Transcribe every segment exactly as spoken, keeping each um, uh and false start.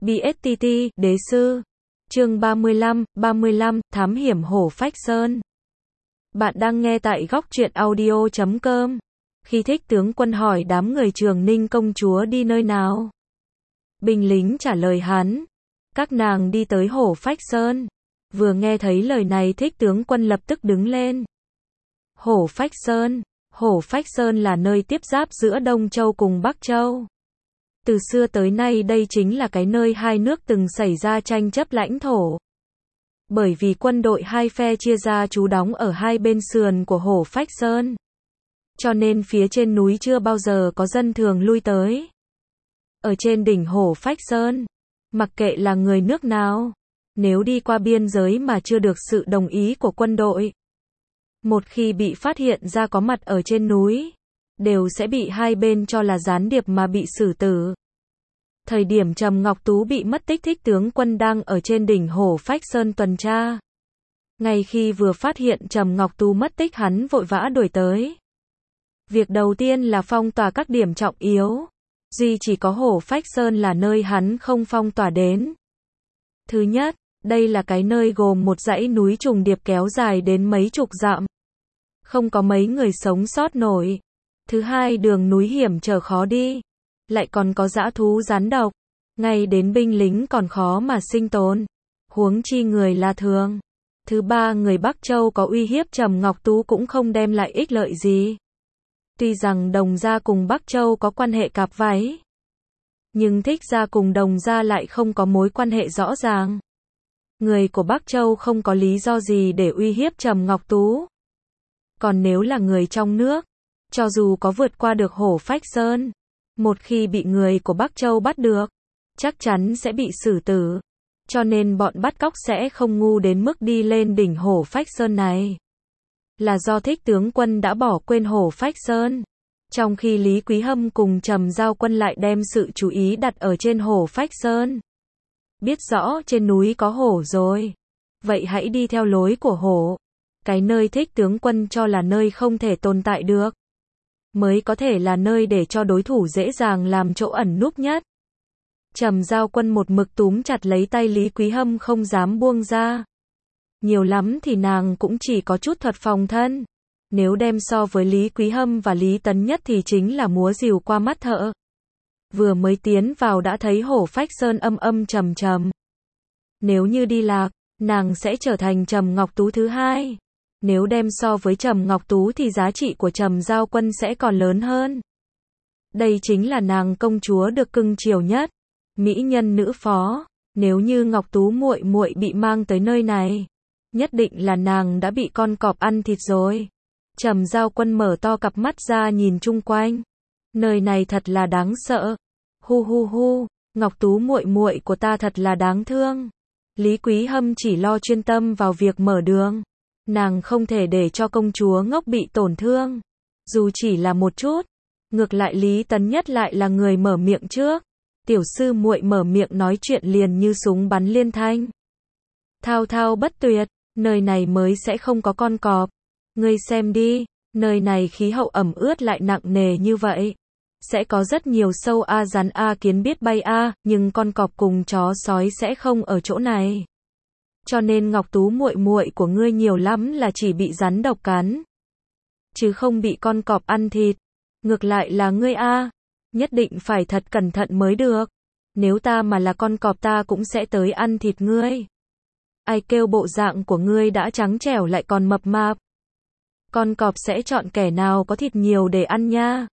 bê ét tê tê, Đế sư. Chương ba mươi lăm, ba mươi lăm, Thám hiểm Hổ Phách Sơn. Bạn đang nghe tại góc truyện audio chấm com. Khi Thích tướng quân hỏi đám người Trường Ninh công chúa đi nơi nào, binh lính trả lời hắn, các nàng đi tới Hổ Phách Sơn. Vừa nghe thấy lời này, Thích tướng quân lập tức đứng lên. Hổ Phách Sơn. Hổ Phách Sơn là nơi tiếp giáp giữa Đông Châu cùng Bắc Châu. Từ xưa tới nay đây chính là cái nơi hai nước từng xảy ra tranh chấp lãnh thổ. Bởi vì quân đội hai phe chia ra trú đóng ở hai bên sườn của Hổ Phách Sơn, cho nên phía trên núi chưa bao giờ có dân thường lui tới. Ở trên đỉnh Hổ Phách Sơn, mặc kệ là người nước nào, nếu đi qua biên giới mà chưa được sự đồng ý của quân đội, một khi bị phát hiện ra có mặt ở trên núi, đều sẽ bị hai bên cho là gián điệp mà bị xử tử. Thời điểm Trầm Ngọc Tú bị mất tích, Thích tướng quân đang ở trên đỉnh Hổ Phách Sơn tuần tra. Ngay khi vừa phát hiện Trầm Ngọc Tú mất tích, hắn vội vã đuổi tới. Việc đầu tiên là phong tỏa các điểm trọng yếu. Duy chỉ có Hổ Phách Sơn là nơi hắn không phong tỏa đến. Thứ nhất, đây là cái nơi gồm một dãy núi trùng điệp kéo dài đến mấy chục dặm. Không có mấy người sống sót nổi. Thứ hai, đường núi hiểm trở khó đi. Lại còn có dã thú rắn độc. Ngay đến binh lính còn khó mà sinh tồn. Huống chi người là thường. Thứ ba, người Bắc Châu có uy hiếp Trầm Ngọc Tú cũng không đem lại ích lợi gì. Tuy rằng Đồng gia cùng Bắc Châu có quan hệ cặp váy, nhưng Thích gia cùng Đồng gia lại không có mối quan hệ rõ ràng. Người của Bắc Châu không có lý do gì để uy hiếp Trầm Ngọc Tú. Còn nếu là người trong nước, cho dù có vượt qua được Hổ Phách Sơn, một khi bị người của Bắc Châu bắt được, chắc chắn sẽ bị xử tử. Cho nên bọn bắt cóc sẽ không ngu đến mức đi lên đỉnh Hổ Phách Sơn này. Là do Thích tướng quân đã bỏ quên Hổ Phách Sơn, trong khi Lý Quý Hâm cùng Trầm Giao Quân lại đem sự chú ý đặt ở trên Hổ Phách Sơn. Biết rõ trên núi có hổ rồi, vậy hãy đi theo lối của hổ. Cái nơi Thích tướng quân cho là nơi không thể tồn tại được, mới có thể là nơi để cho đối thủ dễ dàng làm chỗ ẩn núp nhất. Trầm Giao Quân một mực túm chặt lấy tay Lý Quý Hâm không dám buông ra. Nhiều lắm thì nàng cũng chỉ có chút thuật phòng thân. Nếu đem so với Lý Quý Hâm và Lý Tấn Nhất thì chính là múa rìu qua mắt thợ. Vừa mới tiến vào đã thấy Hổ Phách Sơn âm âm trầm trầm. Nếu như đi lạc, nàng sẽ trở thành Trầm Ngọc Tú thứ hai. Nếu đem so với Trầm Ngọc Tú thì giá trị của Trầm Giao Quân sẽ còn lớn hơn. Đây chính là nàng công chúa được cưng chiều nhất, mỹ nhân nữ phó. Nếu như Ngọc Tú muội muội bị mang tới nơi này, nhất định là nàng đã bị con cọp ăn thịt rồi. Trầm Giao Quân mở to cặp mắt ra nhìn chung quanh. Nơi này thật là đáng sợ. Hu hu hu, Ngọc Tú muội muội của ta thật là đáng thương. Lý Quý Hâm chỉ lo chuyên tâm vào việc mở đường. Nàng không thể để cho công chúa ngốc bị tổn thương, dù chỉ là một chút. Ngược lại Lý Tấn Nhất lại là người mở miệng trước. Tiểu sư muội mở miệng nói chuyện liền như súng bắn liên thanh. Thao thao bất tuyệt, nơi này mới sẽ không có con cọp. Ngươi xem đi, nơi này khí hậu ẩm ướt lại nặng nề như vậy. Sẽ có rất nhiều sâu a, rắn a, kiến biết bay a, nhưng con cọp cùng chó sói sẽ không ở chỗ này. Cho nên Ngọc Tú muội muội của ngươi nhiều lắm là chỉ bị rắn độc cắn, chứ không bị con cọp ăn thịt. Ngược lại là ngươi a, nhất định phải thật cẩn thận mới được. Nếu ta mà là con cọp ta cũng sẽ tới ăn thịt ngươi. Ai kêu bộ dạng của ngươi đã trắng trẻo lại còn mập mạp. Con cọp sẽ chọn kẻ nào có thịt nhiều để ăn nha.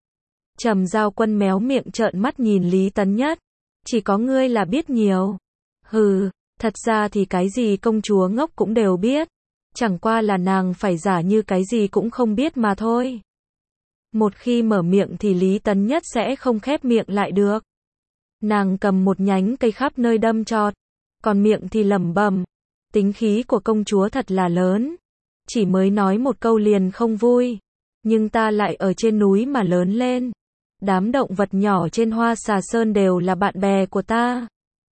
Trầm Giao Quân méo miệng trợn mắt nhìn Lý Tấn Nhất. Chỉ có ngươi là biết nhiều. Hừ, thật ra thì cái gì công chúa ngốc cũng đều biết. Chẳng qua là nàng phải giả như cái gì cũng không biết mà thôi. Một khi mở miệng thì Lý Tấn Nhất sẽ không khép miệng lại được. Nàng cầm một nhánh cây khắp nơi đâm chọt, còn miệng thì lẩm bẩm. Tính khí của công chúa thật là lớn. Chỉ mới nói một câu liền không vui. Nhưng ta lại ở trên núi mà lớn lên. Đám động vật nhỏ trên Hoa Xà Sơn đều là bạn bè của ta.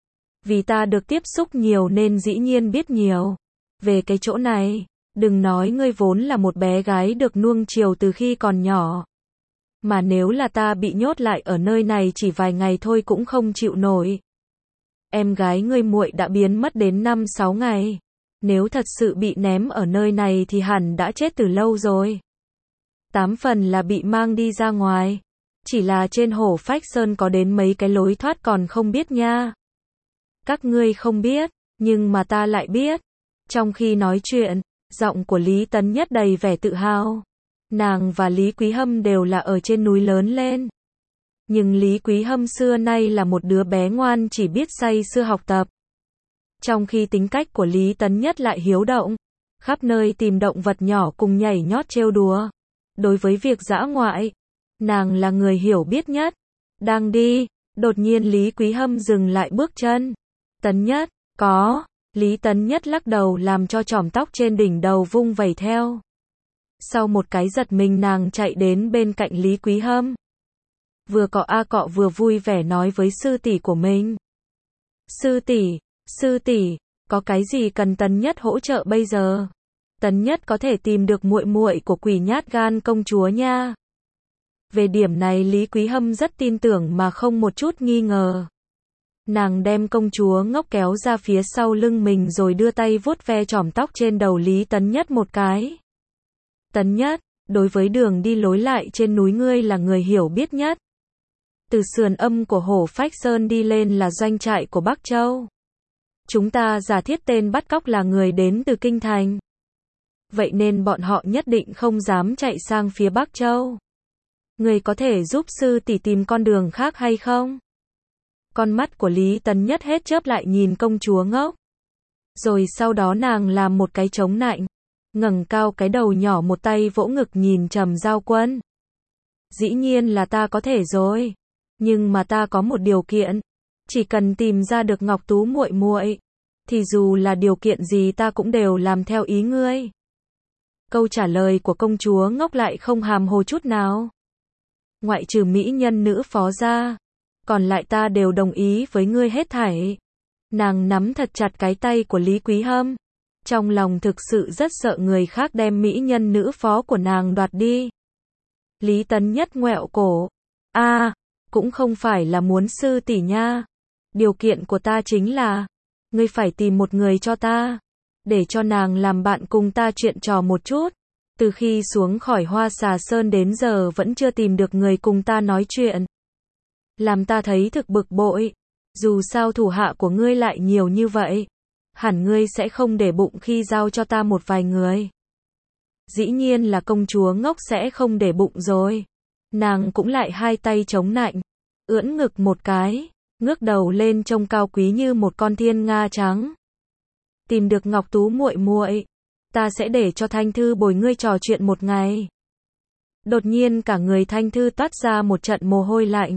Vì ta được tiếp xúc nhiều nên dĩ nhiên biết nhiều. Về cái chỗ này, đừng nói ngươi vốn là một bé gái được nuông chiều từ khi còn nhỏ. Mà nếu là ta bị nhốt lại ở nơi này chỉ vài ngày thôi cũng không chịu nổi. em gái ngươi muội đã biến mất đến năm sáu ngày. Nếu thật sự bị ném ở nơi này thì hẳn đã chết từ lâu rồi. Tám phần là bị mang đi ra ngoài. Chỉ là trên Hổ Phách Sơn có đến mấy cái lối thoát còn không biết nha. Các ngươi không biết, nhưng mà ta lại biết. Trong khi nói chuyện, giọng của Lý Tấn Nhất đầy vẻ tự hào. Nàng và Lý Quý Hâm đều là ở trên núi lớn lên. Nhưng Lý Quý Hâm xưa nay là một đứa bé ngoan chỉ biết say sưa học tập. Trong khi tính cách của Lý Tấn Nhất lại hiếu động, khắp nơi tìm động vật nhỏ cùng nhảy nhót trêu đùa. Đối với việc dã ngoại, nàng là người hiểu biết nhất. Đang đi, đột nhiên Lý Quý Hâm dừng lại bước chân. Tấn Nhất, có. Lý Tấn Nhất lắc đầu làm cho chòm tóc trên đỉnh đầu vung vẩy theo. Sau một cái giật mình nàng chạy đến bên cạnh Lý Quý Hâm. Vừa cọ a cọ vừa vui vẻ nói với sư tỷ của mình. Sư tỷ, sư tỷ, có cái gì cần Tấn Nhất hỗ trợ bây giờ? Tấn Nhất có thể tìm được muội muội của quỷ nhát gan công chúa nha. Về điểm này Lý Quý Hâm rất tin tưởng mà không một chút nghi ngờ. Nàng đem công chúa ngốc kéo ra phía sau lưng mình rồi đưa tay vuốt ve chòm tóc trên đầu Lý Tấn Nhất một cái. Tấn Nhất, đối với đường đi lối lại trên núi ngươi là người hiểu biết nhất. Từ sườn âm của Hổ Phách Sơn đi lên là doanh trại của Bắc Châu. Chúng ta giả thiết tên bắt cóc là người đến từ Kinh Thành. Vậy nên bọn họ nhất định không dám chạy sang phía Bắc Châu. Người có thể giúp sư tỷ tìm con đường khác hay không? Con mắt của Lý Tấn Nhất hết chớp lại nhìn công chúa ngốc. Rồi sau đó nàng làm một cái chống nạnh, ngẩng cao cái đầu nhỏ một tay vỗ ngực nhìn Trầm Giao Quân. Dĩ nhiên là ta có thể rồi, nhưng mà ta có một điều kiện, chỉ cần tìm ra được Ngọc Tú muội muội, thì dù là điều kiện gì ta cũng đều làm theo ý ngươi. Câu trả lời của công chúa ngốc lại không hàm hồ chút nào. Ngoại trừ mỹ nhân nữ phó ra, còn lại ta đều đồng ý với ngươi hết thảy. Nàng nắm thật chặt cái tay của Lý Quý Hâm. Trong lòng thực sự rất sợ người khác đem mỹ nhân nữ phó của nàng đoạt đi. Lý Tấn Nhất ngoẹo cổ. a à, cũng không phải là muốn sư tỷ nha. Điều kiện của ta chính là, ngươi phải tìm một người cho ta, để cho nàng làm bạn cùng ta chuyện trò một chút. Từ khi xuống khỏi Hoa Xà Sơn đến giờ vẫn chưa tìm được người cùng ta nói chuyện. Làm ta thấy thực bực bội. Dù sao thủ hạ của ngươi lại nhiều như vậy, hẳn ngươi sẽ không để bụng khi giao cho ta một vài người. Dĩ nhiên là công chúa ngốc sẽ không để bụng rồi. Nàng cũng lại hai tay chống nạnh, ưỡn ngực một cái, ngước đầu lên trông cao quý như một con thiên nga trắng. Tìm được Ngọc Tú muội muội, ta sẽ để cho Thanh Thư bồi ngươi trò chuyện một ngày. Đột nhiên cả người Thanh Thư toát ra một trận mồ hôi lạnh.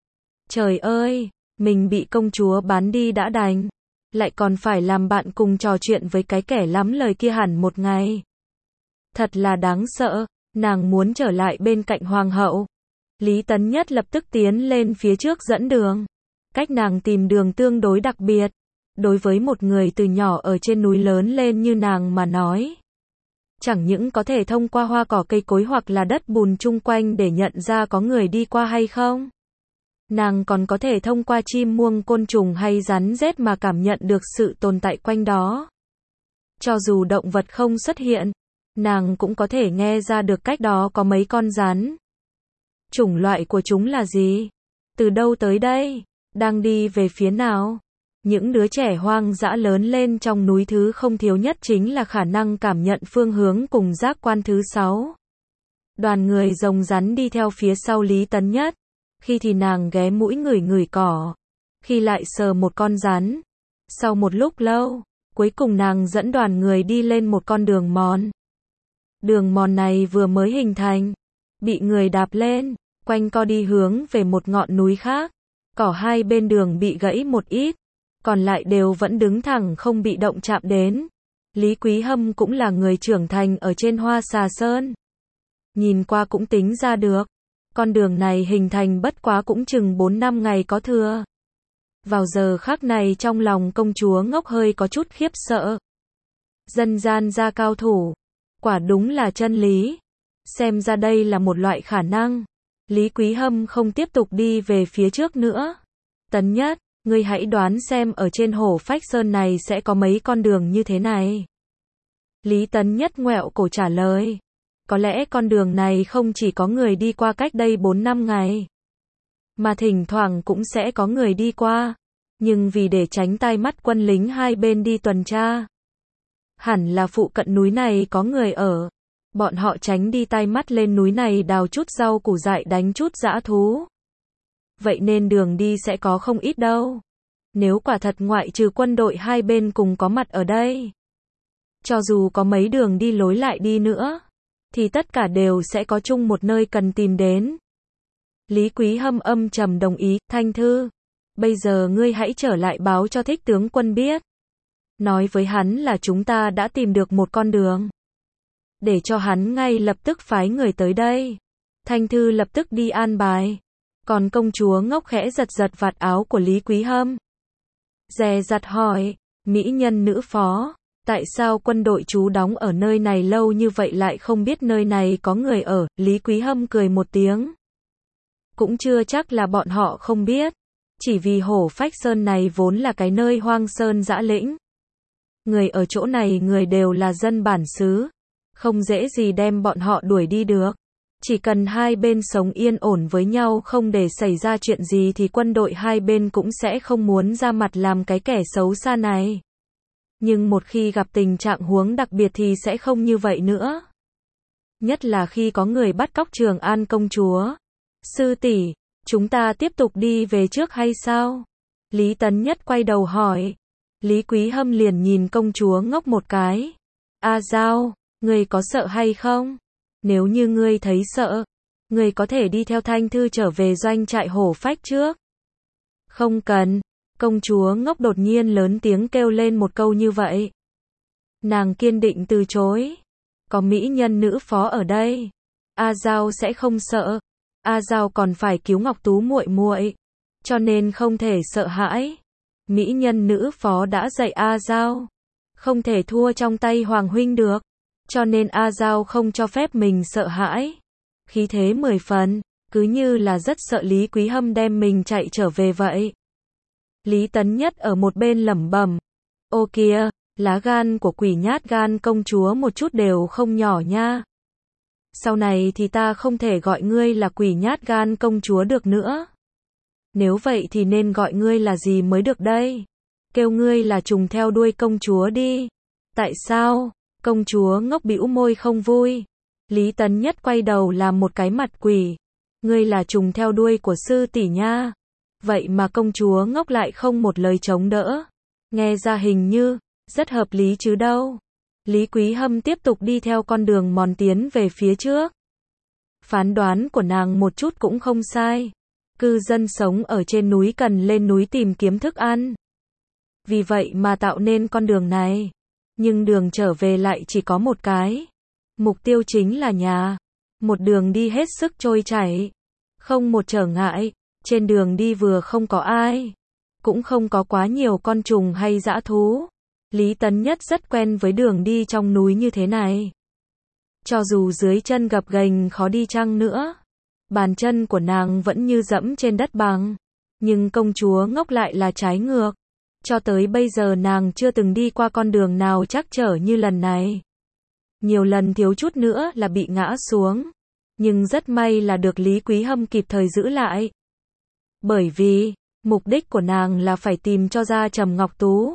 Trời ơi, mình bị công chúa bán đi đã đành, lại còn phải làm bạn cùng trò chuyện với cái kẻ lắm lời kia hẳn một ngày. Thật là đáng sợ, nàng muốn trở lại bên cạnh hoàng hậu. Lý Tấn Nhất lập tức tiến lên phía trước dẫn đường. Cách nàng tìm đường tương đối đặc biệt. Đối với một người từ nhỏ ở trên núi lớn lên như nàng mà nói, chẳng những có thể thông qua hoa cỏ cây cối hoặc là đất bùn chung quanh để nhận ra có người đi qua hay không, nàng còn có thể thông qua chim muông côn trùng hay rắn rết mà cảm nhận được sự tồn tại quanh đó. Cho dù động vật không xuất hiện, nàng cũng có thể nghe ra được cách đó có mấy con rắn. Chủng loại của chúng là gì? Từ đâu tới đây? Đang đi về phía nào? Những đứa trẻ hoang dã lớn lên trong núi thứ không thiếu nhất chính là khả năng cảm nhận phương hướng cùng giác quan thứ sáu. Đoàn người rồng rắn đi theo phía sau Lý Tấn Nhất. Khi thì nàng ghé mũi ngửi ngửi cỏ, khi lại sờ một con rắn. Sau một lúc lâu, cuối cùng nàng dẫn đoàn người đi lên một con đường mòn. Đường mòn này vừa mới hình thành, bị người đạp lên, quanh co đi hướng về một ngọn núi khác. Cỏ hai bên đường bị gãy một ít, còn lại đều vẫn đứng thẳng không bị động chạm đến. Lý Quý Hâm cũng là người trưởng thành ở trên Hoa Xà Sơn. Nhìn qua cũng tính ra được, con đường này hình thành bất quá cũng chừng bốn năm ngày có thừa. Vào giờ khắc này trong lòng công chúa ngốc hơi có chút khiếp sợ. Dân gian gia cao thủ, quả đúng là chân lý. Xem ra đây là một loại khả năng. Lý Quý Hâm không tiếp tục đi về phía trước nữa. Tấn Nhất, Ngươi hãy đoán xem ở trên Hổ Phách Sơn này sẽ có mấy con đường như thế này. Lý Tấn Nhất ngoẹo cổ trả lời. Có lẽ con đường này không chỉ có người đi qua cách đây bốn năm ngày, mà thỉnh thoảng cũng sẽ có người đi qua. Nhưng vì để tránh tai mắt quân lính hai bên đi tuần tra, hẳn là phụ cận núi này có người ở. Bọn họ tránh đi tai mắt lên núi này đào chút rau củ dại đánh chút dã thú. Vậy nên đường đi sẽ có không ít đâu. Nếu quả thật ngoại trừ quân đội hai bên cùng có mặt ở đây, cho dù có mấy đường đi lối lại đi nữa, thì tất cả đều sẽ có chung một nơi cần tìm đến. Lý Quý Hâm âm trầm đồng ý. Thanh Thư, bây giờ ngươi hãy trở lại báo cho Thích tướng quân biết. Nói với hắn là chúng ta đã tìm được một con đường, để cho hắn ngay lập tức phái người tới đây. Thanh Thư lập tức đi an bài. Còn công chúa Ngốc khẽ giật giật vạt áo của Lý Quý Hâm, dè dặt hỏi, mỹ nhân nữ phó, tại sao quân đội trú đóng ở nơi này lâu như vậy lại không biết nơi này có người ở? Lý Quý Hâm cười một tiếng. Cũng chưa chắc là bọn họ không biết, chỉ vì Hổ Phách Sơn này vốn là cái nơi hoang sơn dã lĩnh. Người ở chỗ này người đều là dân bản xứ, không dễ gì đem bọn họ đuổi đi được. Chỉ cần hai bên sống yên ổn với nhau không để xảy ra chuyện gì thì quân đội hai bên cũng sẽ không muốn ra mặt làm cái kẻ xấu xa này. Nhưng một khi gặp tình trạng huống đặc biệt thì sẽ không như vậy nữa. Nhất là khi có người bắt cóc Trường An công chúa. Sư tỷ, chúng ta tiếp tục đi về trước hay sao? Lý Tấn Nhất quay đầu hỏi. Lý Quý Hâm liền nhìn công chúa Ngốc một cái. A Giao, ngươi có sợ hay không? Nếu như ngươi thấy sợ, ngươi có thể đi theo Thanh Thư trở về doanh trại Hổ Phách trước. Không cần. Công chúa Ngốc đột nhiên lớn tiếng kêu lên một câu như vậy. Nàng kiên định từ chối. Có mỹ nhân nữ phó ở đây, A Giao sẽ không sợ. A Giao còn phải cứu Ngọc Tú muội muội, cho nên không thể sợ hãi. Mỹ nhân nữ phó đã dạy A Giao, không thể thua trong tay Hoàng huynh được, cho nên A Giao không cho phép mình sợ hãi. Khí thế mười phần, cứ như là rất sợ Lý Quý Hâm đem mình chạy trở về vậy. Lý Tấn Nhất ở một bên lẩm bẩm, ô kìa, lá gan của quỷ nhát gan công chúa một chút đều không nhỏ nha. Sau này thì ta không thể gọi ngươi là quỷ nhát gan công chúa được nữa. Nếu vậy thì nên gọi ngươi là gì mới được đây? Kêu ngươi là trùng theo đuôi công chúa đi. Tại sao? Công chúa Ngốc bĩu môi không vui. Lý Tấn Nhất quay đầu làm một cái mặt quỷ. Ngươi là trùng theo đuôi của sư tỷ nha. Vậy mà công chúa Ngốc lại không một lời chống đỡ. Nghe ra hình như rất hợp lý chứ đâu. Lý Quý Hâm tiếp tục đi theo con đường mòn tiến về phía trước. Phán đoán của nàng một chút cũng không sai. Cư dân sống ở trên núi cần lên núi tìm kiếm thức ăn, vì vậy mà tạo nên con đường này. Nhưng đường trở về lại chỉ có một cái. Mục tiêu chính là nhà. Một đường đi hết sức trôi chảy, không một trở ngại. Trên đường đi vừa không có ai, cũng không có quá nhiều con trùng hay dã thú. Lý Tấn Nhất rất quen với đường đi trong núi như thế này. Cho dù dưới chân gập ghềnh khó đi chăng nữa, bàn chân của nàng vẫn như dẫm trên đất bằng. Nhưng công chúa Ngốc lại là trái ngược. Cho tới bây giờ nàng chưa từng đi qua con đường nào trắc trở như lần này. Nhiều lần thiếu chút nữa là bị ngã xuống. Nhưng rất may là được Lý Quý Hâm kịp thời giữ lại. Bởi vì, mục đích của nàng là phải tìm cho ra Trầm Ngọc Tú,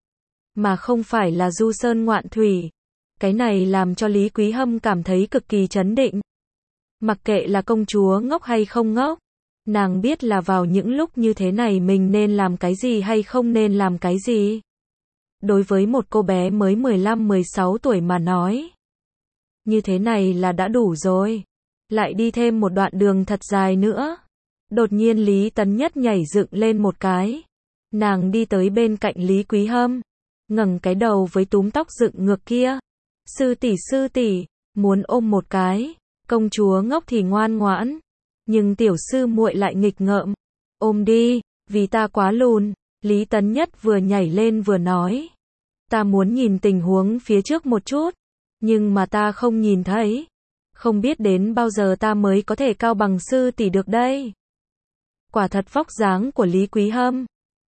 mà không phải là du sơn ngoạn thủy. Cái này làm cho Lý Quý Hâm cảm thấy cực kỳ chấn định. Mặc kệ là công chúa ngốc hay không ngốc, nàng biết là vào những lúc như thế này mình nên làm cái gì hay không nên làm cái gì. Đối với một cô bé mới mười lăm mười sáu tuổi mà nói, như thế này là đã đủ rồi. Lại đi thêm một đoạn đường thật dài nữa. Đột nhiên Lý Tấn Nhất nhảy dựng lên một cái. Nàng đi tới bên cạnh Lý Quý Hâm, ngẩng cái đầu với túm tóc dựng ngược kia. Sư tỷ sư tỷ, muốn ôm một cái. Công chúa ngốc thì ngoan ngoãn, nhưng tiểu sư muội lại nghịch ngợm. Ôm đi, vì ta quá lùn. Lý Tấn Nhất vừa nhảy lên vừa nói. Ta muốn nhìn tình huống phía trước một chút, nhưng mà ta không nhìn thấy. Không biết đến bao giờ ta mới có thể cao bằng sư tỷ được đây. Quả thật vóc dáng của Lý Quý Hâm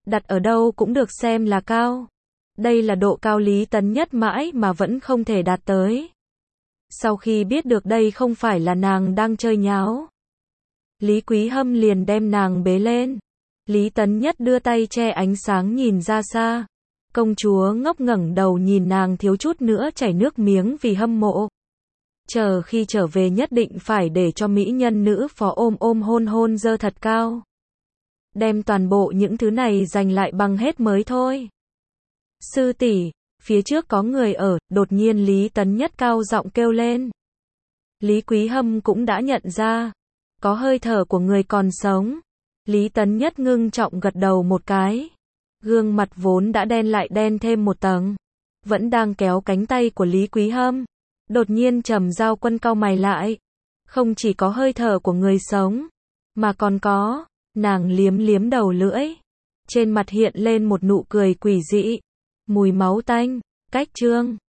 đặt ở đâu cũng được xem là cao. Đây là độ cao Lý Tấn Nhất mãi mà vẫn không thể đạt tới. Sau khi biết được đây không phải là nàng đang chơi nháo, Lý Quý Hâm liền đem nàng bế lên. Lý Tấn Nhất đưa tay che ánh sáng nhìn ra xa. Công chúa ngốc ngẩng đầu nhìn nàng thiếu chút nữa chảy nước miếng vì hâm mộ. Chờ khi trở về nhất định phải để cho mỹ nhân nữ phó ôm ôm hôn hôn dơ thật cao. Đem toàn bộ những thứ này giành lại bằng hết mới thôi. Sư tỷ, phía trước có người ở, đột nhiên Lý Tấn Nhất cao giọng kêu lên. Lý Quý Hâm cũng đã nhận ra, có hơi thở của người còn sống. Lý Tấn Nhất ngưng trọng gật đầu một cái. Gương mặt vốn đã đen lại đen thêm một tầng. Vẫn đang kéo cánh tay của Lý Quý Hâm. Đột nhiên Trầm Giao Quân cau mày lại. Không chỉ có hơi thở của người sống, mà còn có, nàng liếm liếm đầu lưỡi. Trên mặt hiện lên một nụ cười quỷ dị. Mùi máu tanh, cách trương.